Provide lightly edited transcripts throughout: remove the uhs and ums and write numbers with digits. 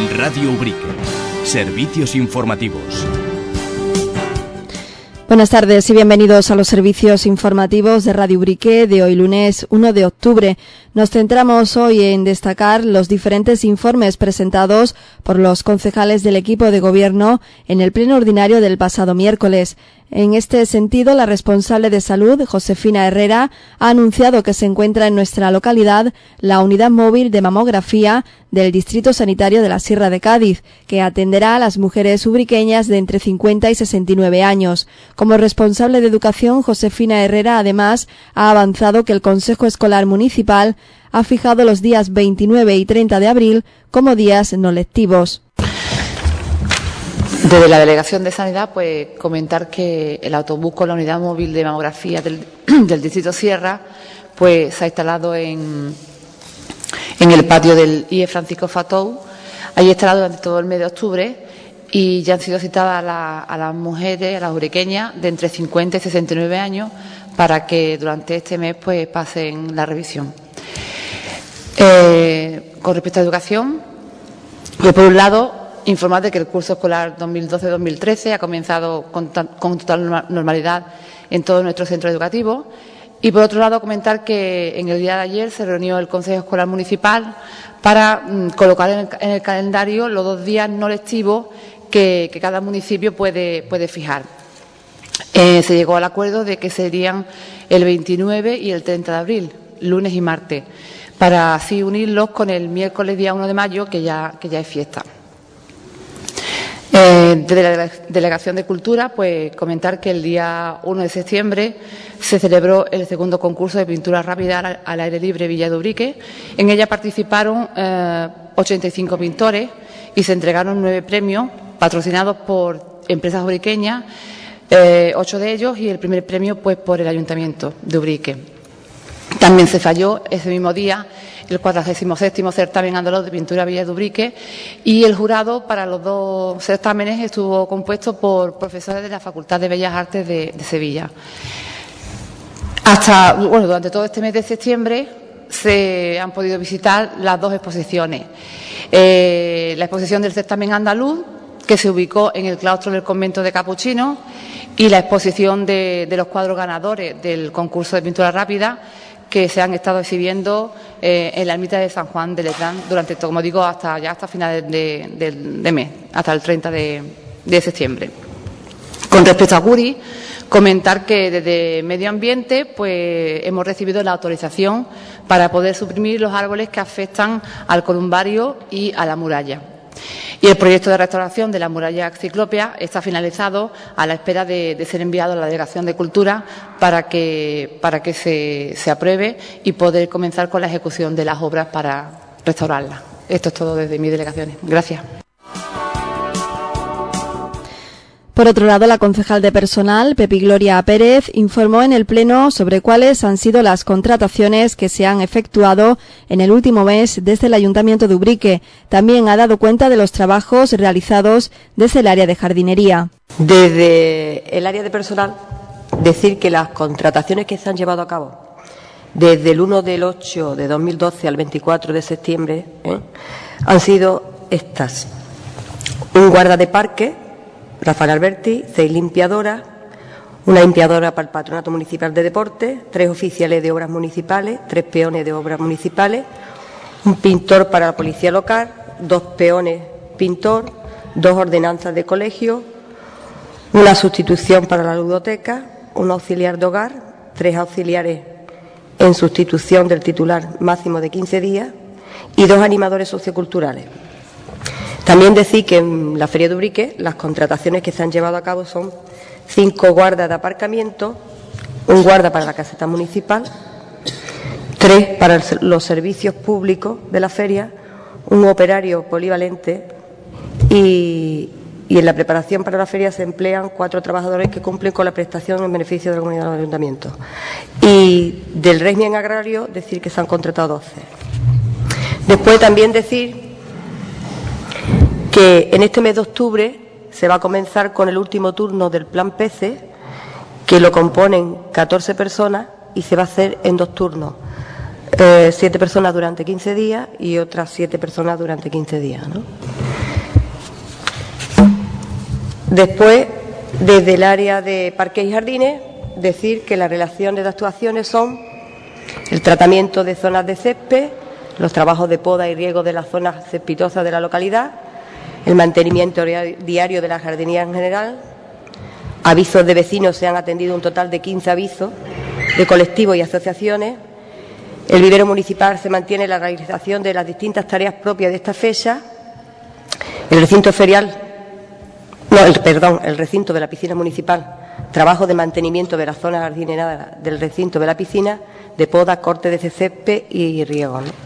Radio Ubrique. Servicios informativos. Buenas tardes y bienvenidos a los servicios informativos de Radio Ubrique de hoy lunes 1 de octubre. Nos centramos hoy en destacar los diferentes informes presentados por los concejales del equipo de gobierno en el pleno ordinario del pasado miércoles. En este sentido, la responsable de salud, Josefina Herrera, ha anunciado que se encuentra en nuestra localidad la unidad móvil de mamografía del Distrito Sanitario de la Sierra de Cádiz, que atenderá a las mujeres ubriqueñas de entre 50 y 69 años. Como responsable de educación, Josefina Herrera, además, ha avanzado que el Consejo Escolar Municipal ha fijado los días 29 y 30 de abril como días no lectivos. Desde la Delegación de Sanidad, pues comentar que el autobús con la unidad móvil de mamografía del Distrito Sierra, pues se ha instalado en el patio del IE Francisco Fatou. Ahí estará durante todo el mes de octubre y ya han sido citadas a las mujeres, a las ubriqueñas de entre 50 y 69 años para que durante este mes pues pasen la revisión. Con respecto a educación, pues por un lado, informar de que el curso escolar 2012-2013 ha comenzado con total normalidad en todos nuestros centros educativos. Y, por otro lado, comentar que en el día de ayer se reunió el Consejo Escolar Municipal para colocar en el calendario los 2 días no lectivos que cada municipio puede fijar. Se llegó al acuerdo de que serían el 29 y el 30 de abril, lunes y martes, para así unirlos con el miércoles día 1 de mayo, que ya es fiesta. Desde la Delegación de Cultura, pues comentar que el día 1 de septiembre se celebró el segundo concurso de pintura rápida al aire libre Villa de Ubrique. En ella participaron 85 pintores y se entregaron 9 premios patrocinados por empresas ubriqueñas, 8 de ellos, y el primer premio pues por el Ayuntamiento de Ubrique. También se falló ese mismo día el 47º certamen andaluz de pintura Villa de Ubrique, y el jurado para los 2 certámenes estuvo compuesto por profesores de la Facultad de Bellas Artes de Sevilla. Durante todo este mes de septiembre se han podido visitar las 2 exposiciones. La exposición del certamen andaluz, que se ubicó en el claustro del convento de Capuchinos, y la exposición de los cuadros ganadores del concurso de pintura rápida, que se han estado exhibiendo en la ermita de San Juan de Letrán durante, como digo, hasta finales de mes, hasta el 30 de septiembre. Con respecto a Guri, comentar que desde Medio Ambiente pues hemos recibido la autorización para poder suprimir los árboles que afectan al columbario y a la muralla. Y el proyecto de restauración de la muralla ciclópea está finalizado a la espera de ser enviado a la Delegación de Cultura para que se apruebe y poder comenzar con la ejecución de las obras para restaurarla. Esto es todo desde mis delegaciones. Gracias. Por otro lado, la concejal de personal, Pepi Gloria Pérez, informó en el Pleno sobre cuáles han sido las contrataciones que se han efectuado en el último mes desde el Ayuntamiento de Ubrique. También ha dado cuenta de los trabajos realizados desde el área de jardinería. Desde el área de personal, decir que las contrataciones que se han llevado a cabo desde el 1 del 8 de 2012 al 24 de septiembre han sido estas: un guarda de parque, Rafael Alberti, 6 limpiadoras, una limpiadora para el Patronato Municipal de Deportes, 3 oficiales de obras municipales, 3 peones de obras municipales, un pintor para la policía local, 2 peones pintor, 2 ordenanzas de colegio, una sustitución para la ludoteca, un auxiliar de hogar, 3 auxiliares en sustitución del titular máximo de 15 días y 2 animadores socioculturales. También decir que en la Feria de Ubrique las contrataciones que se han llevado a cabo son 5 guardas de aparcamiento, un guarda para la caseta municipal, 3 para los servicios públicos de la feria, un operario polivalente y en la preparación para la feria se emplean 4 trabajadores que cumplen con la prestación en beneficio de la comunidad del ayuntamiento. Y del régimen agrario decir que se han contratado 12. Después también decir que en este mes de octubre se va a comenzar con el último turno del Plan PECE, que lo componen 14 personas y se va a hacer en 2 turnos. 7 personas durante 15 días y otras 7 personas durante 15 días, ¿no? Después, desde el área de parques y jardines, decir que las relaciones de actuaciones son el tratamiento de zonas de césped, los trabajos de poda y riego de las zonas cespitosas de la localidad, el mantenimiento diario de la jardinería en general, avisos de vecinos, se han atendido un total de 15 avisos de colectivos y asociaciones. El vivero municipal se mantiene la realización de las distintas tareas propias de esta fecha. El recinto de la piscina municipal, trabajo de mantenimiento de las zonas jardineradas del recinto de la piscina, de poda, corte de césped y riego, ¿no?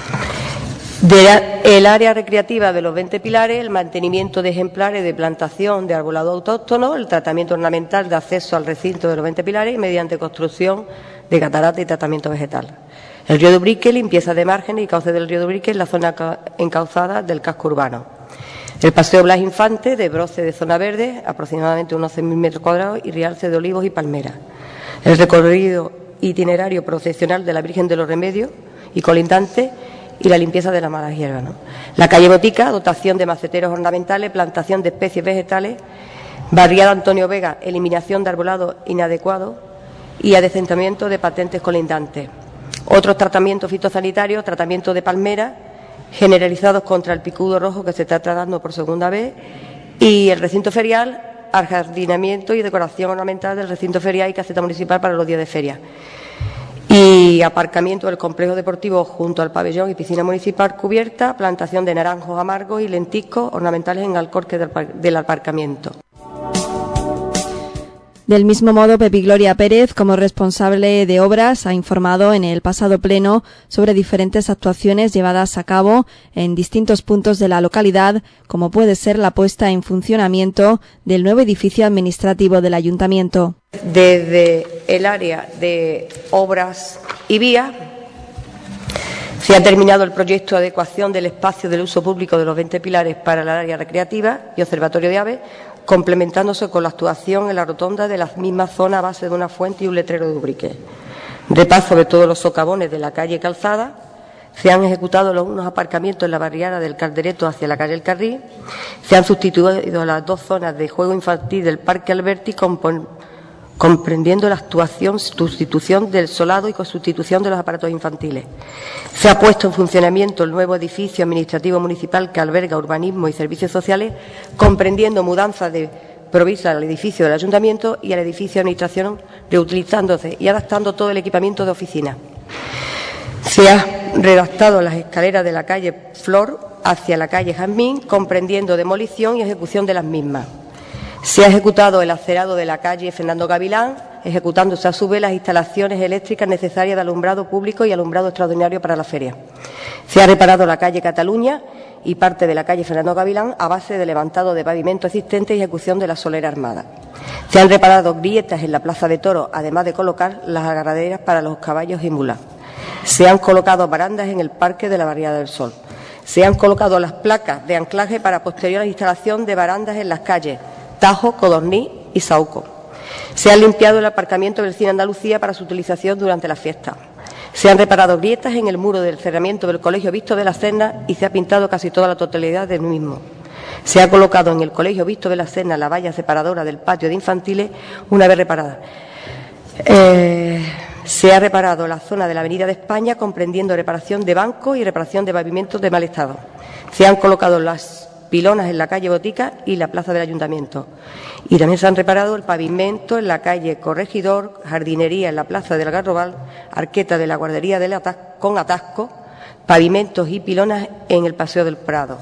El área recreativa de los 20 pilares, el mantenimiento de ejemplares de plantación de arbolado autóctono, el tratamiento ornamental de acceso al recinto de los 20 pilares mediante construcción de catarata y tratamiento vegetal. El río de Ubrique, limpieza de márgenes y cauces del río de Ubrique en la zona encauzada del casco urbano. El paseo Blas Infante, de broce de zona verde, aproximadamente unos 11.000 metros cuadrados, y realce de olivos y palmeras. El recorrido itinerario procesional de la Virgen de los Remedios y colindantes, y la limpieza de la mala hierba, ¿no? La calle Botica, dotación de maceteros ornamentales, plantación de especies vegetales, barriada Antonio Vega, eliminación de arbolado inadecuado y adecentamiento de patentes colindantes. Otros tratamientos fitosanitarios, tratamiento de palmeras generalizados contra el picudo rojo que se está tratando por segunda vez, y el recinto ferial, ajardinamiento y decoración ornamental del recinto ferial y caseta municipal para los días de feria. Y aparcamiento del complejo deportivo junto al pabellón y piscina municipal cubierta, plantación de naranjos amargos y lentiscos ornamentales en alcorque del aparcamiento. Del mismo modo, Pepi Gloria Pérez, como responsable de obras, ha informado en el pasado pleno sobre diferentes actuaciones llevadas a cabo en distintos puntos de la localidad, como puede ser la puesta en funcionamiento del nuevo edificio administrativo del Ayuntamiento. Desde el área de obras y vías, se ha terminado el proyecto de adecuación del espacio del uso público de los 20 pilares para el área recreativa y observatorio de aves, complementándose con la actuación en la rotonda de la misma zona a base de una fuente y un letrero de Ubrique. Repaso de todos los socavones de la calle Calzada. Se han ejecutado unos aparcamientos en la barriada del Caldereto hacia la calle El Carril. Se han sustituido las dos zonas de juego infantil del Parque Alberti, comprendiendo la sustitución del solado y con sustitución de los aparatos infantiles. Se ha puesto en funcionamiento el nuevo edificio administrativo municipal que alberga urbanismo y servicios sociales, comprendiendo mudanza de provisa al edificio del ayuntamiento y al edificio de administración, reutilizándose y adaptando todo el equipamiento de oficina. Se ha redactado las escaleras de la calle Flor hacia la calle Jazmín, comprendiendo demolición y ejecución de las mismas. Se ha ejecutado el acerado de la calle Fernando Gavilán, ejecutándose a su vez las instalaciones eléctricas necesarias de alumbrado público y alumbrado extraordinario para la feria. Se ha reparado la calle Cataluña y parte de la calle Fernando Gavilán a base de levantado de pavimento existente y ejecución de la solera armada. Se han reparado grietas en la plaza de toros, además de colocar las agarraderas para los caballos y mulas. Se han colocado barandas en el Parque de la Barriada del Sol. Se han colocado las placas de anclaje para posterior instalación de barandas en las calles Tajo, Codorniz y Saúco. Se ha limpiado el aparcamiento del Cine Andalucía para su utilización durante la fiesta. Se han reparado grietas en el muro del cerramiento del Colegio Visto de la Serna y se ha pintado casi toda la totalidad del mismo. Se ha colocado en el Colegio Visto de la Serna la valla separadora del patio de infantiles una vez reparada. Se ha reparado la zona de la Avenida de España, comprendiendo reparación de bancos y reparación de pavimentos de mal estado. Se han colocado las pilonas en la calle Botica y la plaza del Ayuntamiento. Y también se han reparado el pavimento en la calle Corregidor, jardinería en la plaza del Garrobal, arqueta de la guardería con atasco, pavimentos y pilonas en el Paseo del Prado.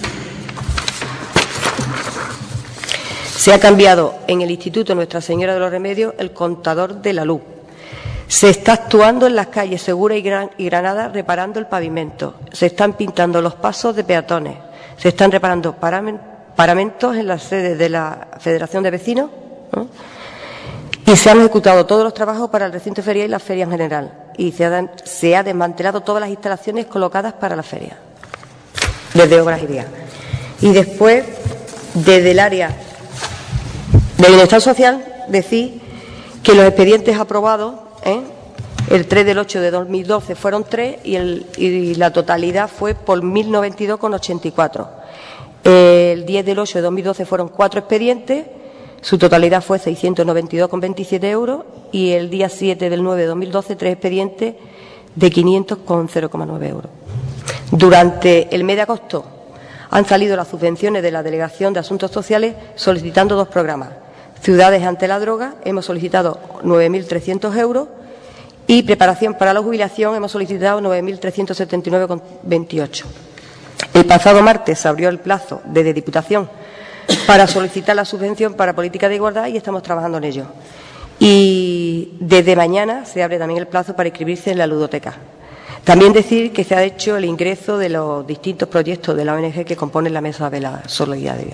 Se ha cambiado en el Instituto Nuestra Señora de los Remedios el contador de la luz. Se está actuando en las calles Segura y Granada reparando el pavimento. Se están pintando los pasos de peatones. Se están reparando paramentos en las sedes de la Federación de Vecinos, ¿no? Y se han ejecutado todos los trabajos para el recinto ferial y la feria en general. Y se ha desmantelado todas las instalaciones colocadas para la feria, desde obras y vías. Y después, desde el área de bienestar social, decir que los expedientes aprobados, el 3 del 8 de 2012 fueron 3 y la totalidad fue por 1.092,84. El 10 del 8 de 2012 fueron 4 expedientes, su totalidad fue 692,27 euros, y el día 7 del 9 de 2012 3 expedientes de 500,0,9 euros. Durante el mes de agosto han salido las subvenciones de la Delegación de Asuntos Sociales solicitando 2 programas. Ciudades ante la droga, hemos solicitado 9.300 euros, y preparación para la jubilación hemos solicitado 9.379,28. El pasado martes se abrió el plazo desde Diputación para solicitar la subvención para política de igualdad y estamos trabajando en ello. Y desde mañana se abre también el plazo para inscribirse en la ludoteca. También decir que se ha hecho el ingreso de los distintos proyectos de la ONG que componen la mesa de la solidaridad.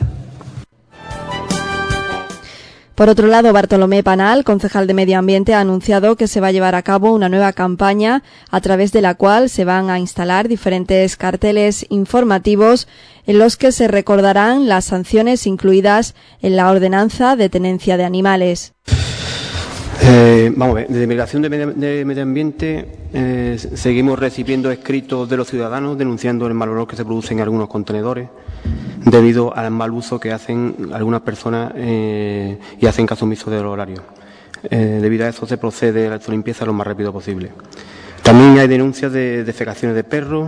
Por otro lado, Bartolomé Panal, concejal de Medio Ambiente, ha anunciado que se va a llevar a cabo una nueva campaña a través de la cual se van a instalar diferentes carteles informativos en los que se recordarán las sanciones incluidas en la ordenanza de tenencia de animales. Vamos a ver, desde Delegación de Medio Ambiente seguimos recibiendo escritos de los ciudadanos denunciando el mal olor que se produce en algunos contenedores debido al mal uso que hacen algunas personas y hacen caso omiso del horario. Debido a eso se procede a la limpieza lo más rápido posible. También hay denuncias de defecaciones de perros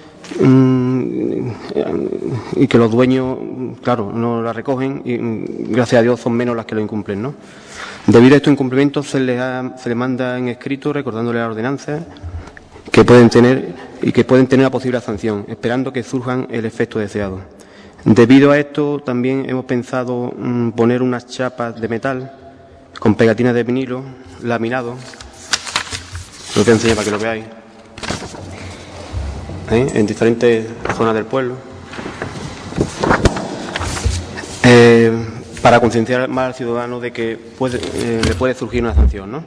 y que los dueños, claro, no la recogen y gracias a Dios son menos las que lo incumplen, ¿no? Debido a estos incumplimientos se les manda en escrito recordándole las ordenanzas que pueden tener una posible sanción, esperando que surjan el efecto deseado. Debido a esto también hemos pensado poner unas chapas de metal con pegatinas de vinilo laminado. Lo voy a enseñar para que lo veáis. En diferentes zonas del pueblo. Para concienciar más al ciudadano de que le puede surgir una sanción, ¿no?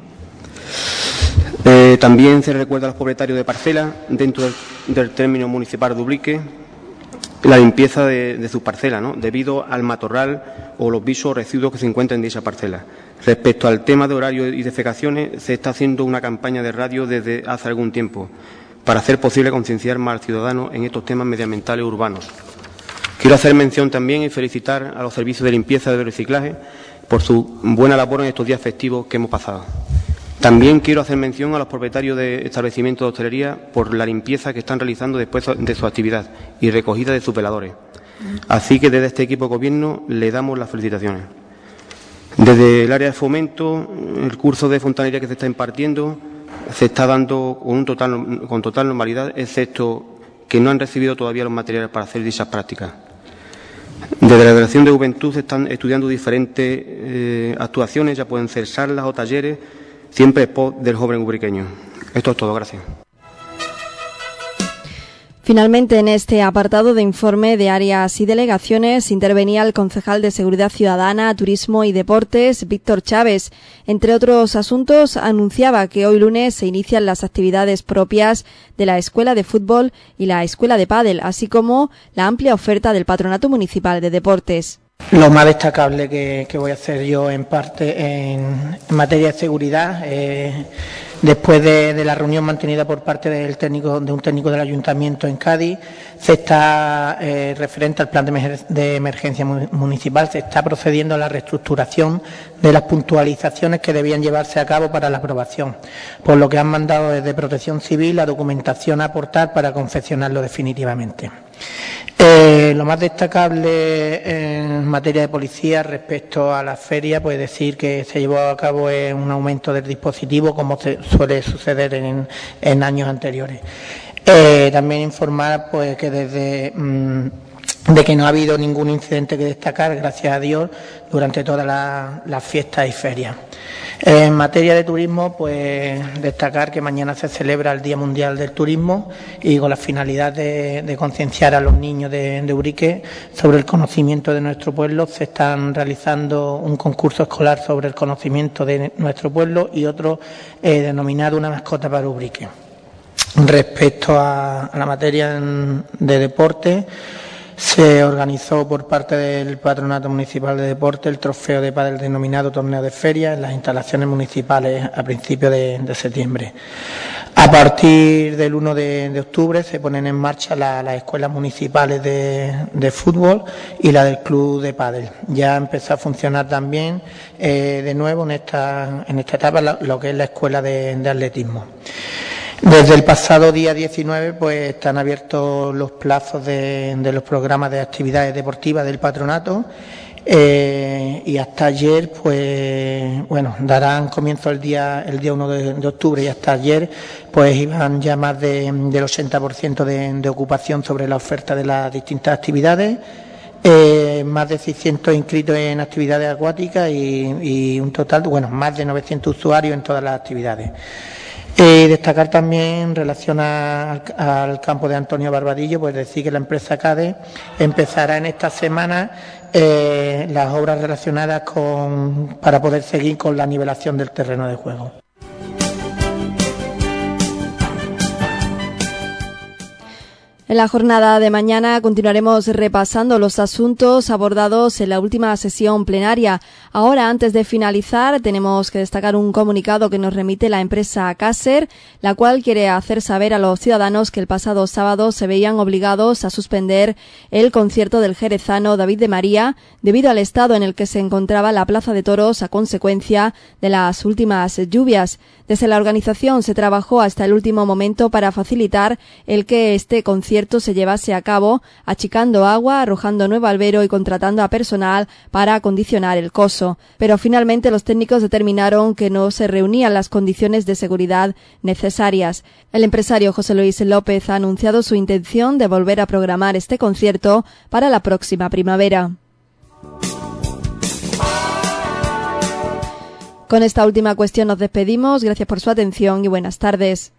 También se recuerda a los propietarios de parcelas dentro del término municipal de Ubrique la limpieza de sus parcelas, ¿no? Debido al matorral o los visos o residuos que se encuentran en dicha parcela. Respecto al tema de horario y defecaciones, se está haciendo una campaña de radio desde hace algún tiempo para hacer posible concienciar más al ciudadano en estos temas medioambientales urbanos. Quiero hacer mención también y felicitar a los servicios de limpieza y de reciclaje por su buena labor en estos días festivos que hemos pasado. También quiero hacer mención a los propietarios de establecimientos de hostelería por la limpieza que están realizando después de su actividad y recogida de sus veladores. Así que desde este equipo de gobierno le damos las felicitaciones. Desde el área de fomento, el curso de fontanería que se está impartiendo se está dando con total normalidad, excepto que no han recibido todavía los materiales para hacer dichas prácticas. Desde la Delegación de Juventud se están estudiando diferentes actuaciones, ya pueden ser salas o talleres, siempre en pos del joven ubriqueño. Esto es todo, gracias. Finalmente, en este apartado de informe de áreas y delegaciones, intervenía el concejal de Seguridad Ciudadana, Turismo y Deportes, Víctor Chávez. Entre otros asuntos, anunciaba que hoy lunes se inician las actividades propias de la Escuela de Fútbol y la Escuela de Pádel, así como la amplia oferta del Patronato Municipal de Deportes. Lo más destacable que voy a hacer yo en parte en materia de seguridad, después de la reunión mantenida por parte de un técnico del Ayuntamiento en Cádiz, se está referente al plan de emergencia municipal, se está procediendo a la reestructuración de las puntualizaciones que debían llevarse a cabo para la aprobación, por lo que han mandado desde Protección Civil la documentación a aportar para confeccionarlo definitivamente. Lo más destacable en materia de policía respecto a la feria, pues decir que se llevó a cabo un aumento del dispositivo, como suele suceder en años anteriores. También informar pues que desde de que no ha habido ningún incidente que destacar, gracias a Dios, durante todas las fiestas y ferias. En materia de turismo, pues destacar que mañana se celebra el Día Mundial del Turismo y con la finalidad de concienciar a los niños de Ubrique sobre el conocimiento de nuestro pueblo, se están realizando un concurso escolar sobre el conocimiento de nuestro pueblo y otro denominado Una mascota para Ubrique. Respecto a la materia de deporte, se organizó por parte del Patronato Municipal de Deporte el trofeo de pádel denominado Torneo de Feria en las instalaciones municipales a principios de septiembre. A partir del 1 de octubre se ponen en marcha las escuelas municipales de fútbol y la del club de pádel. Ya empezó a funcionar también de nuevo en esta etapa lo que es la escuela de atletismo. Desde el pasado día 19 pues están abiertos los plazos de los programas de actividades deportivas del patronato. Y hasta ayer, pues bueno, darán comienzo el día 1 de octubre y hasta ayer, pues iban ya más del 80% de ocupación sobre la oferta de las distintas actividades, más de 600 inscritos en actividades acuáticas y un total, bueno, más de 900 usuarios en todas las actividades. Destacar también en relación al campo de Antonio Barbadillo, pues decir que la empresa CADE empezará en esta semana las obras relacionadas para poder seguir con la nivelación del terreno de juego. En la jornada de mañana continuaremos repasando los asuntos abordados en la última sesión plenaria. Ahora, antes de finalizar, tenemos que destacar un comunicado que nos remite la empresa Caser, la cual quiere hacer saber a los ciudadanos que el pasado sábado se veían obligados a suspender el concierto del jerezano David de María debido al estado en el que se encontraba la Plaza de Toros a consecuencia de las últimas lluvias. Desde la organización se trabajó hasta el último momento para facilitar el que este concierto se llevase a cabo, achicando agua, arrojando nuevo albero y contratando a personal para acondicionar el coso. Pero finalmente los técnicos determinaron que no se reunían las condiciones de seguridad necesarias. El empresario José Luis López ha anunciado su intención de volver a programar este concierto para la próxima primavera. Con esta última cuestión nos despedimos. Gracias por su atención y buenas tardes.